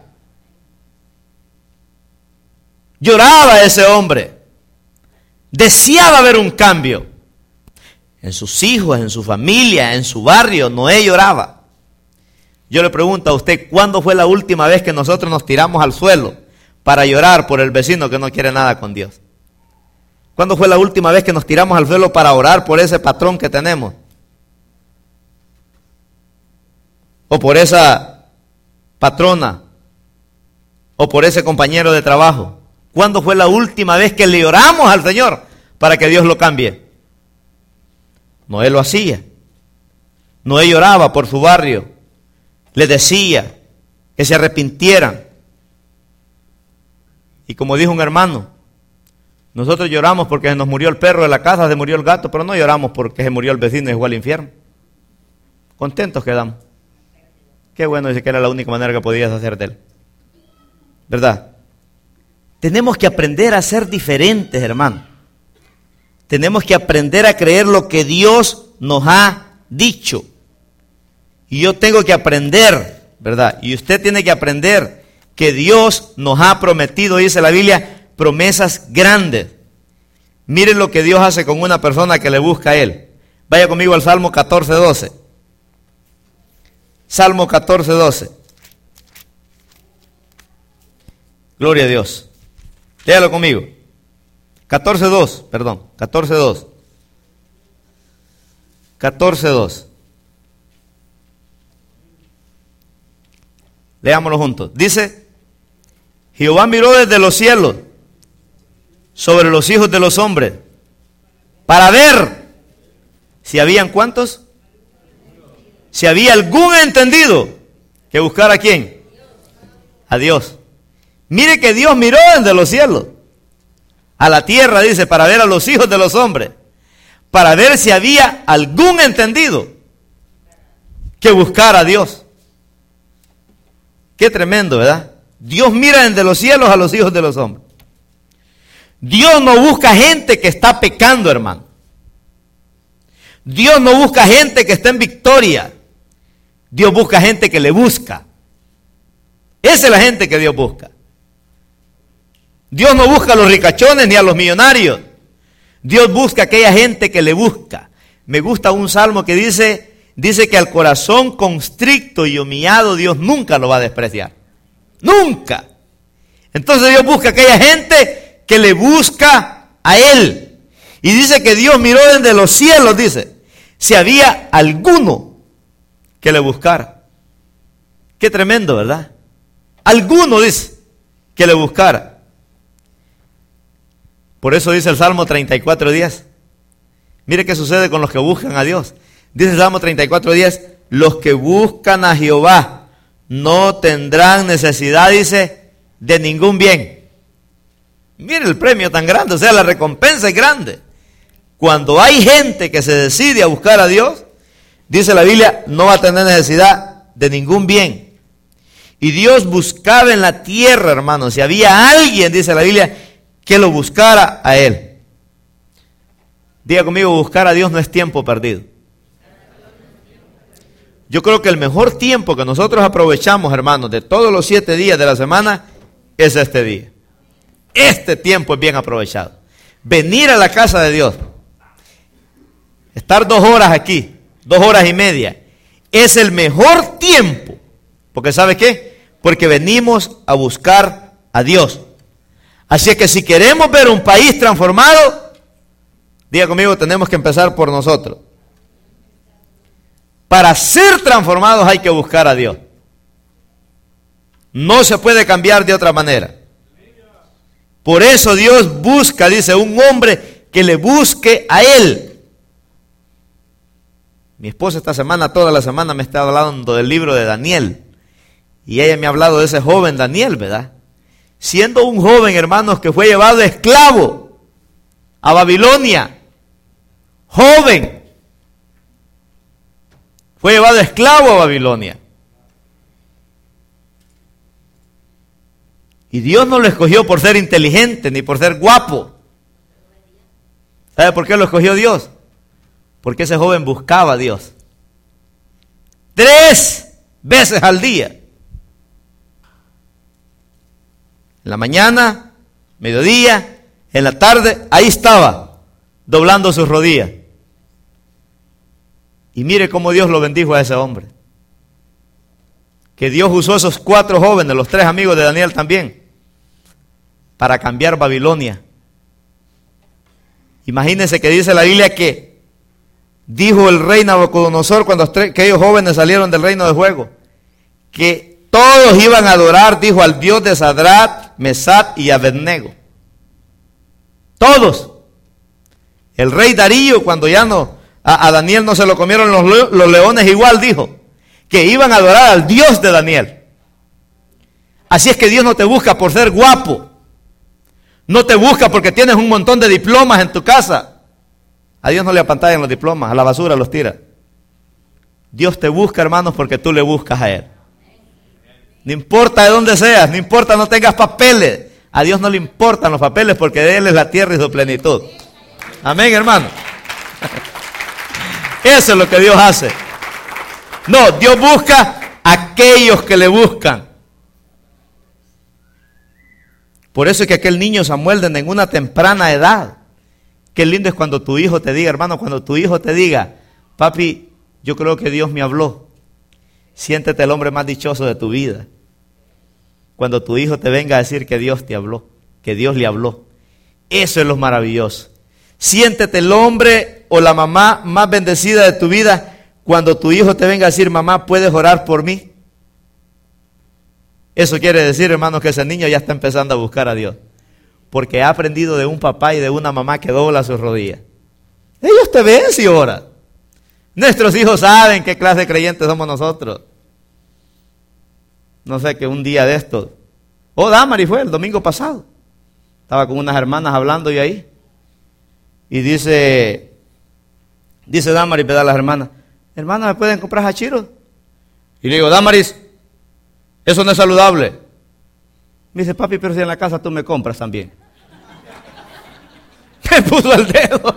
Lloraba ese hombre. Deseaba ver un cambio. En sus hijos, en su familia, en su barrio, Noé lloraba. Yo le pregunto a usted, ¿cuándo fue la última vez que nosotros nos tiramos al suelo para llorar por el vecino que no quiere nada con Dios? ¿Cuándo fue la última vez que nos tiramos al suelo para orar por ese patrón que tenemos? O por esa patrona o por ese compañero de trabajo. ¿Cuándo fue la última vez que le oramos al Señor para que Dios lo cambie? Noé lo hacía. Noé lloraba por su barrio. Le decía que se arrepintieran. Y como dijo un hermano, nosotros lloramos porque se nos murió el perro de la casa, se murió el gato, pero no lloramos porque se murió el vecino y fue al infierno. Contentos quedamos. Qué bueno, dice que era la única manera que podías hacer de él. ¿Verdad? Tenemos que aprender a ser diferentes, hermano. Tenemos que aprender a creer lo que Dios nos ha dicho. Y yo tengo que aprender, ¿verdad? Y usted tiene que aprender que Dios nos ha prometido, dice la Biblia, promesas grandes. Miren lo que Dios hace con una persona que le busca a Él. Vaya conmigo al Salmo catorce, doce. Salmo catorce, doce. Gloria a Dios. Léalo conmigo. catorce, dos, perdón. catorce, dos. catorce, dos. Leámoslo juntos. Dice, Jehová miró desde los cielos sobre los hijos de los hombres para ver si habían ¿cuántos? Si había algún entendido que buscara a quién. A Dios. Mire que Dios miró desde los cielos a la tierra, dice, para ver a los hijos de los hombres, para ver si había algún entendido que buscara a Dios. Qué tremendo, ¿verdad? Dios mira desde los cielos a los hijos de los hombres. Dios no busca gente que está pecando, hermano. Dios no busca gente que está en victoria. Dios busca gente que le busca. Esa es la gente que Dios busca. Dios no busca a los ricachones ni a los millonarios. Dios busca a aquella gente que le busca. Me gusta un salmo que dice, dice que al corazón constricto y humillado Dios nunca lo va a despreciar. Nunca. Entonces Dios busca a aquella gente que le busca a Él. Y dice que Dios miró desde los cielos, dice, si había alguno que le buscara. Qué tremendo, ¿verdad? Alguno, dice, que le buscara. Por eso dice el Salmo treinta y cuatro, diez. Mire qué sucede con los que buscan a Dios. Dice el Salmo treinta y cuatro, diez, los que buscan a Jehová no tendrán necesidad, dice, de ningún bien. Mire el premio tan grande, o sea, la recompensa es grande. Cuando hay gente que se decide a buscar a Dios, dice la Biblia, no va a tener necesidad de ningún bien. Y Dios buscaba en la tierra, hermanos, si había alguien, dice la Biblia, que lo buscara a Él. Diga conmigo, buscar a Dios no es tiempo perdido. Yo creo que el mejor tiempo que nosotros aprovechamos, hermanos, de todos los siete días de la semana, es este día. Este tiempo es bien aprovechado. Venir a la casa de Dios, estar dos horas aquí, dos horas y media, es el mejor tiempo. Porque ¿sabe qué? Porque venimos a buscar a Dios. Así es que si queremos ver un país transformado, diga conmigo, tenemos que empezar por nosotros. Para ser transformados hay que buscar a Dios. No se puede cambiar de otra manera. Por eso Dios busca, dice, un hombre que le busque a Él. Mi esposa esta semana, toda la semana me está hablando del libro de Daniel. Y ella me ha hablado de ese joven Daniel, ¿verdad? Siendo un joven, hermanos, que fue llevado esclavo a Babilonia. Joven. Fue llevado esclavo a Babilonia. Y Dios no lo escogió por ser inteligente ni por ser guapo. ¿Sabe por qué lo escogió Dios? Porque ese joven buscaba a Dios. Tres veces al día. En la mañana, mediodía, en la tarde, ahí estaba, doblando sus rodillas. Y mire cómo Dios lo bendijo a ese hombre. Que Dios usó a esos cuatro jóvenes, los tres amigos de Daniel también, para cambiar Babilonia. Imagínense que dice la Biblia que dijo el rey Nabucodonosor cuando aquellos jóvenes salieron del reino de fuego, que Todos iban a adorar, dijo, al Dios de Sadrach, Mesach y Abednego. Todos. El rey Darío, cuando ya no, a, a Daniel no se lo comieron los, los leones, igual dijo que iban a adorar al Dios de Daniel. Así es que Dios no te busca por ser guapo. No te busca porque tienes un montón de diplomas en tu casa. A Dios no le apantallan los diplomas, a la basura los tira. Dios te busca, hermanos, porque tú le buscas a Él. No importa de dónde seas, no importa no tengas papeles. A Dios no le importan los papeles porque de Él es la tierra y su plenitud. Amén, hermano. Eso es lo que Dios hace. No, Dios busca a aquellos que le buscan. Por eso es que aquel niño Samuel, en una temprana edad, qué lindo es cuando tu hijo te diga, hermano, cuando tu hijo te diga, papi, yo creo que Dios me habló. Siéntete el hombre más dichoso de tu vida. Cuando tu hijo te venga a decir que Dios te habló, que Dios le habló. Eso es lo maravilloso. Siéntete el hombre o la mamá más bendecida de tu vida cuando tu hijo te venga a decir, mamá, ¿puedes orar por mí? Eso quiere decir, hermanos, que ese niño ya está empezando a buscar a Dios. Porque ha aprendido de un papá y de una mamá que dobla sus rodillas. Ellos te ven si oran. Nuestros hijos saben qué clase de creyentes somos nosotros. No sé, que un día de estos, oh, Damari fue el domingo pasado. Estaba con unas hermanas hablando yo ahí. Y dice, dice Damari, ¿verdad? A las hermanas, hermanas, ¿me pueden comprar hachiros? Y le digo, Damaris, eso no es saludable. Me dice, papi, pero si en la casa tú me compras también. Me puso el dedo.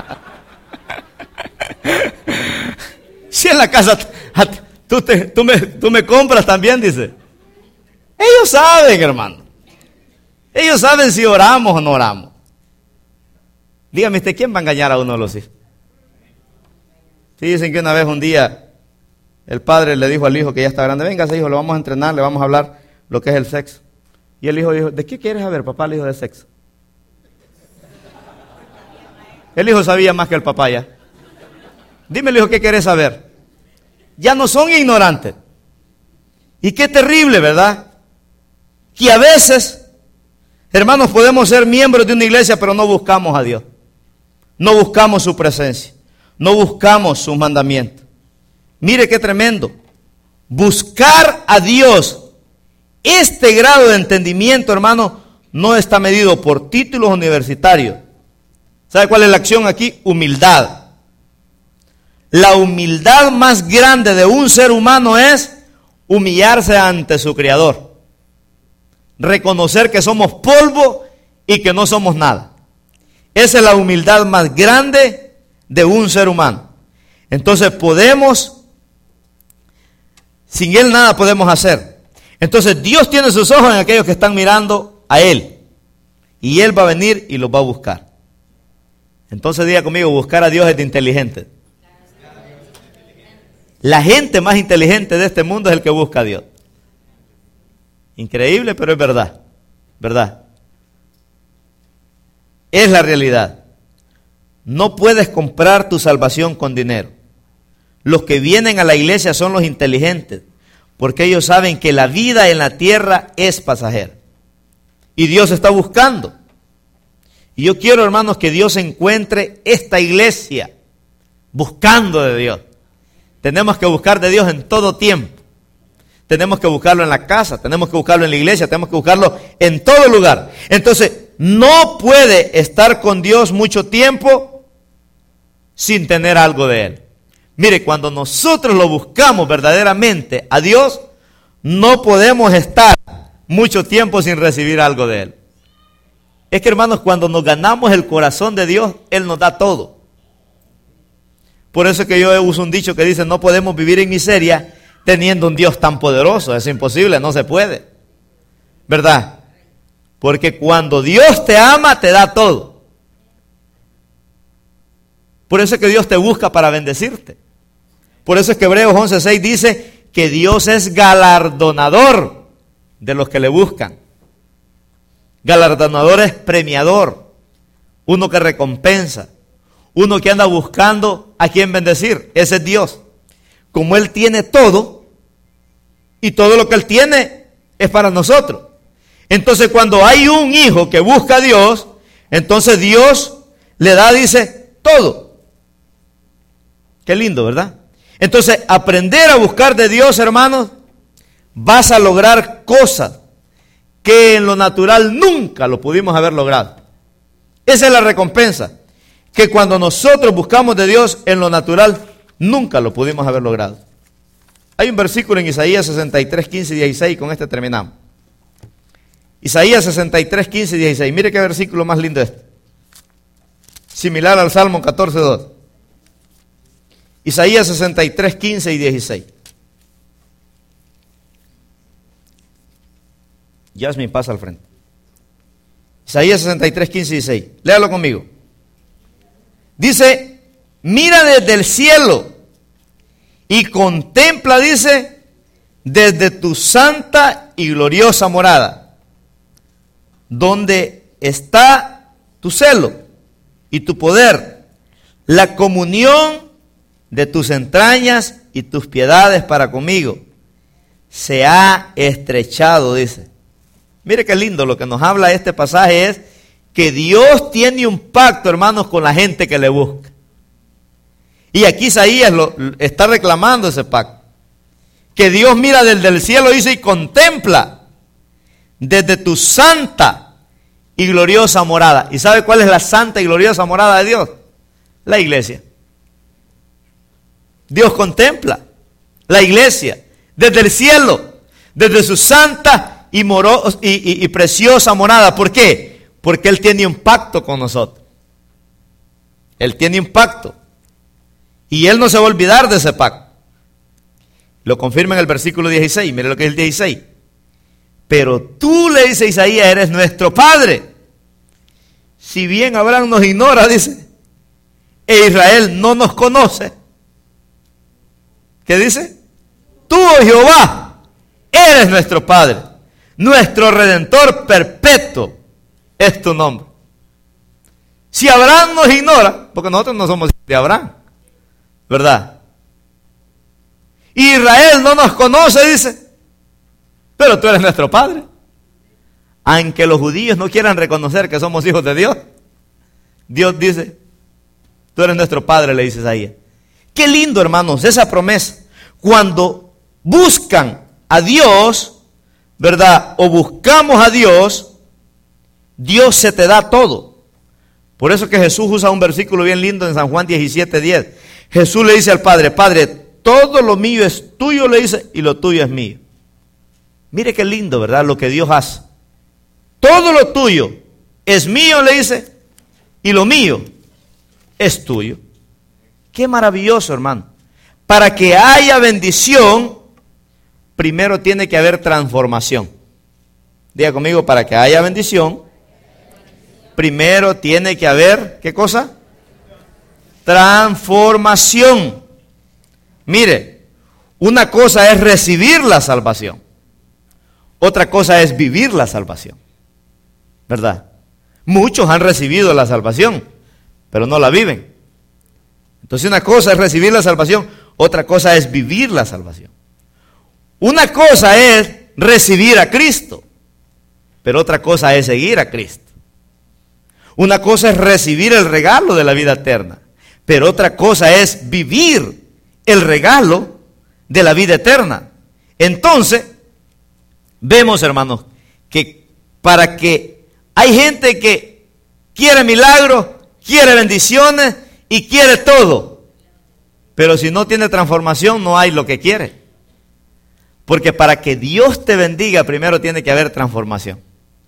Si en la casa tú, te, tú, me, tú me compras también, dice. Ellos saben, hermano. Ellos saben si oramos o no oramos. Dígame usted, ¿quién va a engañar a uno de los hijos? Si dicen que una vez, un día, el padre le dijo al hijo que ya está grande, venga, ese hijo, lo vamos a entrenar, le vamos a hablar lo que es el sexo. Y el hijo dijo, ¿de qué quieres saber, papá? Le dijo, de sexo. El hijo sabía más que el papá ya. Dime, hijo, ¿qué quieres saber? Ya no son ignorantes. Y qué terrible, ¿verdad? Que a veces, hermanos, podemos ser miembros de una iglesia, pero no buscamos a Dios. No buscamos su presencia. No buscamos sus mandamientos. Mire qué tremendo. Buscar a Dios. Este grado de entendimiento, hermano, no está medido por títulos universitarios. ¿Sabe cuál es la acción aquí? Humildad. La humildad más grande de un ser humano es humillarse ante su Creador. Reconocer que somos polvo y que no somos nada. Esa es la humildad más grande de un ser humano. Entonces podemos, sin Él nada podemos hacer. Entonces Dios tiene sus ojos en aquellos que están mirando a Él. Y Él va a venir y los va a buscar. Entonces diga conmigo, buscar a Dios es de inteligente. La gente más inteligente de este mundo es el que busca a Dios. Increíble, pero es verdad. ¿Verdad? Es la realidad. No puedes comprar tu salvación con dinero. Los que vienen a la iglesia son los inteligentes, porque ellos saben que la vida en la tierra es pasajera. Y Dios está buscando. Y yo quiero, hermanos, que Dios encuentre esta iglesia buscando de Dios. Tenemos que buscar de Dios en todo tiempo. Tenemos que buscarlo en la casa, tenemos que buscarlo en la iglesia, tenemos que buscarlo en todo lugar. Entonces, no puede estar con Dios mucho tiempo sin tener algo de Él. Mire, cuando nosotros lo buscamos verdaderamente a Dios, no podemos estar mucho tiempo sin recibir algo de Él. Es que, hermanos, cuando nos ganamos el corazón de Dios, Él nos da todo. Por eso es que yo uso un dicho que dice, no podemos vivir en miseria teniendo un Dios tan poderoso. Es imposible, no se puede. ¿Verdad? Porque cuando Dios te ama, te da todo. Por eso es que Dios te busca para bendecirte. Por eso es que Hebreos once seis dice que Dios es galardonador de los que le buscan. Galardonador es premiador, uno que recompensa, uno que anda buscando a quien bendecir. Ese es Dios. Como Él tiene todo, y todo lo que Él tiene es para nosotros. Entonces cuando hay un hijo que busca a Dios, entonces Dios le da, dice, todo. Qué lindo, ¿verdad? Entonces aprender a buscar de Dios, hermanos, vas a lograr cosas que en lo natural nunca lo pudimos haber logrado. Esa es la recompensa, que cuando nosotros buscamos de Dios en lo natural, nunca lo pudimos haber logrado. Hay un versículo en Isaías sesenta y tres, quince y dieciséis, y con este terminamos. Isaías sesenta y tres, quince y dieciséis. Mire qué versículo más lindo este. Similar al Salmo catorce, dos. Isaías sesenta y tres, quince y dieciséis. Yasmin, pasa al frente. Isaías sesenta y tres, quince y dieciséis. Léalo conmigo. Dice, mira desde el cielo y contempla, dice, desde tu santa y gloriosa morada, donde está tu celo y tu poder, la comunión de tus entrañas y tus piedades para conmigo se ha estrechado, dice. Mire qué lindo lo que nos habla este pasaje es que Dios tiene un pacto, hermanos, con la gente que le busca. Y aquí Isaías lo, está reclamando ese pacto. Que Dios mira desde el cielo, dice, y contempla desde tu santa y gloriosa morada. ¿Y sabe cuál es la santa y gloriosa morada de Dios? La iglesia. Dios contempla la iglesia desde el cielo, desde su santa y, moro, y, y, y preciosa morada. ¿Por qué? Porque Él tiene un pacto con nosotros. Él tiene un pacto. Y Él no se va a olvidar de ese pacto. Lo confirma en el versículo dieciséis. Mire lo que es el dieciséis. Pero tú, le dice Isaías, eres nuestro Padre. Si bien Abraham nos ignora, dice, e Israel no nos conoce. ¿Qué dice? Tú, oh Jehová, eres nuestro Padre. Nuestro Redentor perpetuo es tu nombre. Si Abraham nos ignora, porque nosotros no somos de Abraham, ¿verdad? Israel no nos conoce, dice, pero tú eres nuestro Padre. Aunque los judíos no quieran reconocer que somos hijos de Dios, Dios dice, tú eres nuestro Padre, le dices a ella. Qué lindo, hermanos, esa promesa. Cuando buscan a Dios, ¿verdad? O buscamos a Dios, Dios se te da todo. Por eso que Jesús usa un versículo bien lindo en San Juan diecisiete, diez. Jesús le dice al Padre, Padre, todo lo mío es tuyo, le dice, y lo tuyo es mío. Mire qué lindo, ¿verdad? Lo que Dios hace. Todo lo tuyo es mío, le dice, y lo mío es tuyo. Qué maravilloso, hermano. Para que haya bendición, primero tiene que haber transformación. Diga conmigo, para que haya bendición, primero tiene que haber, ¿qué cosa? Transformación. Mire, una cosa es recibir la salvación. Otra cosa es vivir la salvación. ¿Verdad? Muchos han recibido la salvación, pero no la viven. Entonces una cosa es recibir la salvación, otra cosa es vivir la salvación. Una cosa es recibir a Cristo, pero otra cosa es seguir a Cristo. Una cosa es recibir el regalo de la vida eterna, pero otra cosa es vivir el regalo de la vida eterna. Entonces, vemos, hermanos, que para que hay gente que quiere milagros, quiere bendiciones y quiere todo, pero si no tiene transformación no hay lo que quiere. Porque para que Dios te bendiga primero tiene que haber transformación.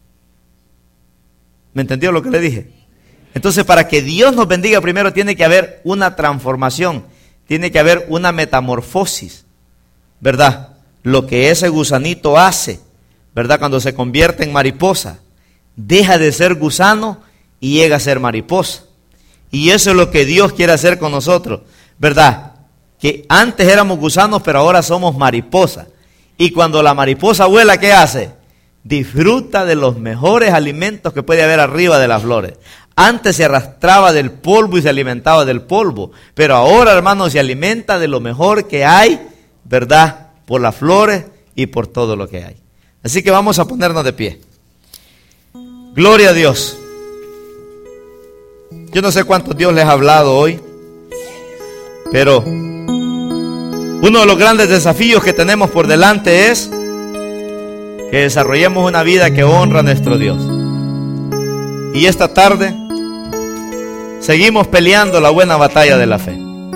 ¿Me entendió lo que le dije? Entonces para que Dios nos bendiga primero tiene que haber una transformación, tiene que haber una metamorfosis, ¿verdad? Lo que ese gusanito hace, ¿verdad? Cuando se convierte en mariposa, deja de ser gusano y llega a ser mariposa. Y eso es lo que Dios quiere hacer con nosotros, ¿verdad? Que antes éramos gusanos, pero ahora somos mariposas. Y cuando la mariposa vuela, ¿qué hace? Disfruta de los mejores alimentos que puede haber arriba de las flores. Antes se arrastraba del polvo y se alimentaba del polvo, pero ahora, hermanos, se alimenta de lo mejor que hay, ¿verdad? Por las flores y por todo lo que hay. Así que vamos a ponernos de pie. Gloria a Dios. Yo no sé cuántos Dios les ha hablado hoy, pero uno de los grandes desafíos que tenemos por delante es que desarrollemos una vida que honra a nuestro Dios. Y esta tarde seguimos peleando la buena batalla de la fe.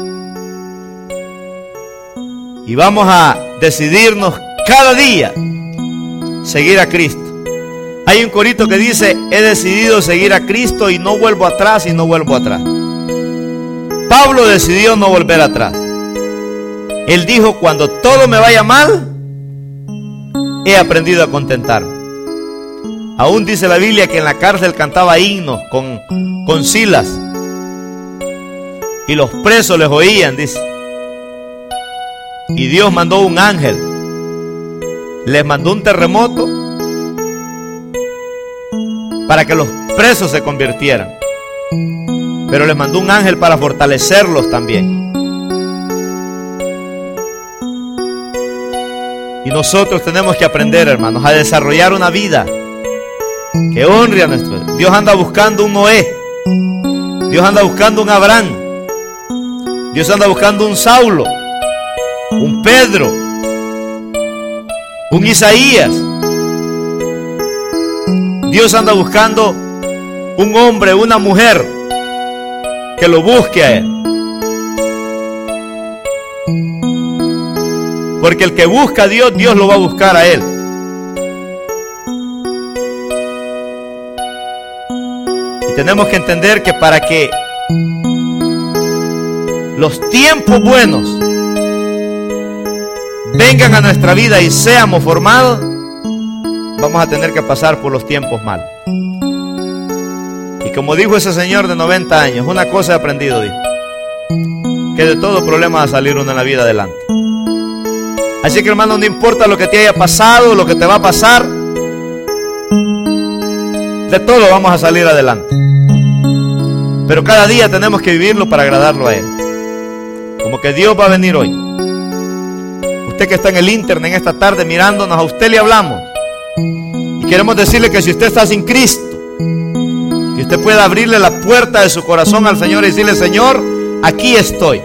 Y vamos a decidirnos cada día seguir a Cristo. Hay un corito que dice: he decidido seguir a Cristo y no vuelvo atrás y no vuelvo atrás. Pablo decidió no volver atrás. Él dijo: cuando todo me vaya mal, he aprendido a contentarme. Aún dice la Biblia que en la cárcel cantaba himnos con, con Silas, y los presos les oían, dice. Y Dios mandó un ángel, les mandó un terremoto para que los presos se convirtieran, pero les mandó un ángel para fortalecerlos también. Y nosotros tenemos que aprender, hermanos, a desarrollar una vida que honre a nuestro Dios. Dios anda buscando un Noé, Dios anda buscando un Abraham, Dios anda buscando un Saulo, un Pedro, un Isaías. Dios anda buscando un hombre, una mujer que lo busque a Él. Porque el que busca a Dios, Dios lo va a buscar a Él. Y tenemos que entender que para que los tiempos buenos vengan a nuestra vida y seamos formados, vamos a tener que pasar por los tiempos malos. Y como dijo ese señor de noventa años, una cosa he aprendido, dijo, que de todo problema va a salir uno en la vida adelante. Así que, hermano, no importa lo que te haya pasado, lo que te va a pasar, de todo vamos a salir adelante. Pero cada día tenemos que vivirlo para agradarlo a Él. Como que Dios va a venir hoy. Usted que está en el internet en esta tarde mirándonos, a usted le hablamos. Y queremos decirle que si usted está sin Cristo, que usted pueda abrirle la puerta de su corazón al Señor y decirle: Señor, aquí estoy.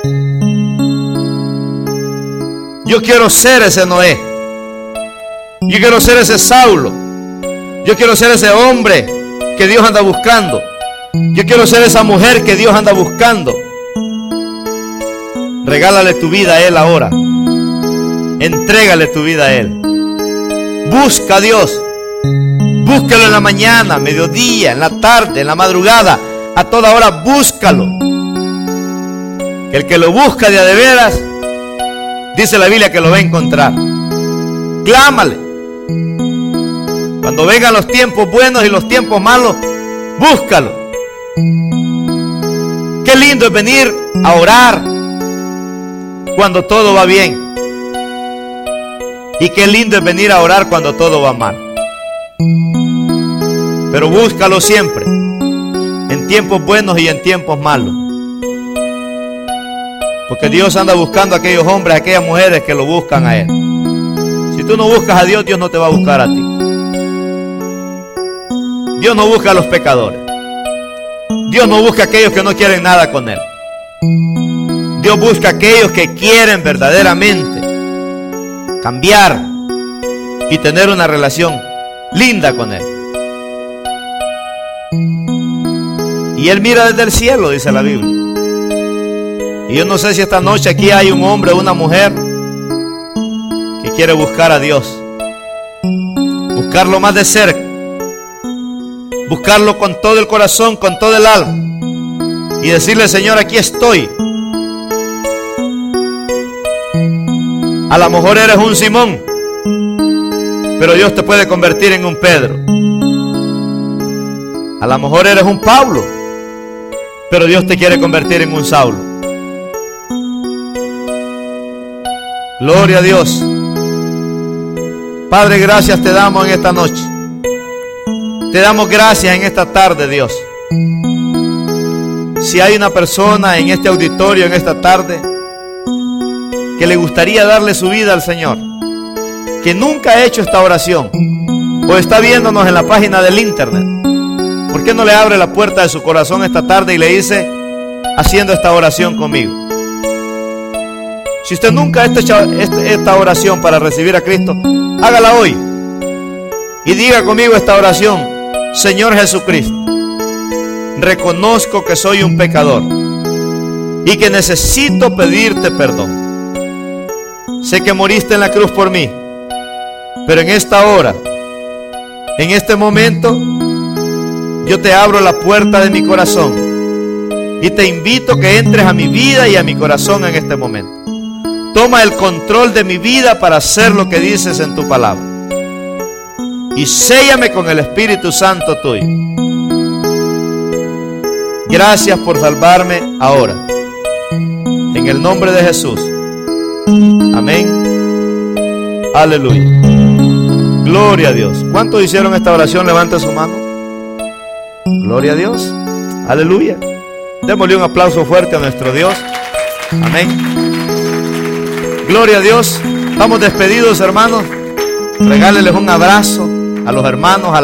Yo quiero ser ese Noé. Yo quiero ser ese Saulo. Yo quiero ser ese hombre que Dios anda buscando. Yo quiero ser esa mujer que Dios anda buscando. Regálale tu vida a Él ahora. Entrégale tu vida a Él. Busca a Dios. Búscalo en la mañana, mediodía, en la tarde, en la madrugada. A toda hora búscalo. Que el que lo busca de a de veras, dice la Biblia que lo va a encontrar. Clámale. Cuando vengan los tiempos buenos y los tiempos malos, búscalo. Qué lindo es venir a orar cuando todo va bien. Y qué lindo es venir a orar cuando todo va mal. Pero búscalo siempre, en tiempos buenos y en tiempos malos. Porque Dios anda buscando a aquellos hombres, a aquellas mujeres que lo buscan a Él. Si tú no buscas a Dios, Dios no te va a buscar a ti. Dios no busca a los pecadores. Dios no busca a aquellos que no quieren nada con Él. Dios busca a aquellos que quieren verdaderamente cambiar y tener una relación linda con Él. Y Él mira desde el cielo, dice la Biblia. Y yo no sé si esta noche aquí hay un hombre o una mujer que quiere buscar a Dios, buscarlo más de cerca, buscarlo con todo el corazón, con todo el alma, y decirle: Señor, aquí estoy. A lo mejor eres un Simón, pero Dios te puede convertir en un Pedro. A lo mejor eres un Pablo, pero Dios te quiere convertir en un Saulo. Gloria a Dios. Padre, gracias te damos en esta noche. Te damos gracias en esta tarde, Dios. Si hay una persona en este auditorio en esta tarde que le gustaría darle su vida al Señor, que nunca ha hecho esta oración o está viéndonos en la página del internet, ¿por qué no le abre la puerta de su corazón esta tarde y le dice, haciendo esta oración conmigo? Si usted nunca ha hecho esta oración para recibir a Cristo, hágala hoy y diga conmigo esta oración: Señor Jesucristo, reconozco que soy un pecador y que necesito pedirte perdón. Sé que moriste en la cruz por mí, pero en esta hora, en este momento, yo te abro la puerta de mi corazón y te invito a que entres a mi vida y a mi corazón en este momento. Toma el control de mi vida para hacer lo que dices en tu palabra. Y séllame con el Espíritu Santo tuyo. Gracias por salvarme ahora. En el nombre de Jesús. Amén. Aleluya. Gloria a Dios. ¿Cuántos hicieron esta oración? Levante su mano. Gloria a Dios. Aleluya. Démosle un aplauso fuerte a nuestro Dios. Amén. Gloria a Dios. Estamos despedidos, hermanos. Regálenles un abrazo a los hermanos, a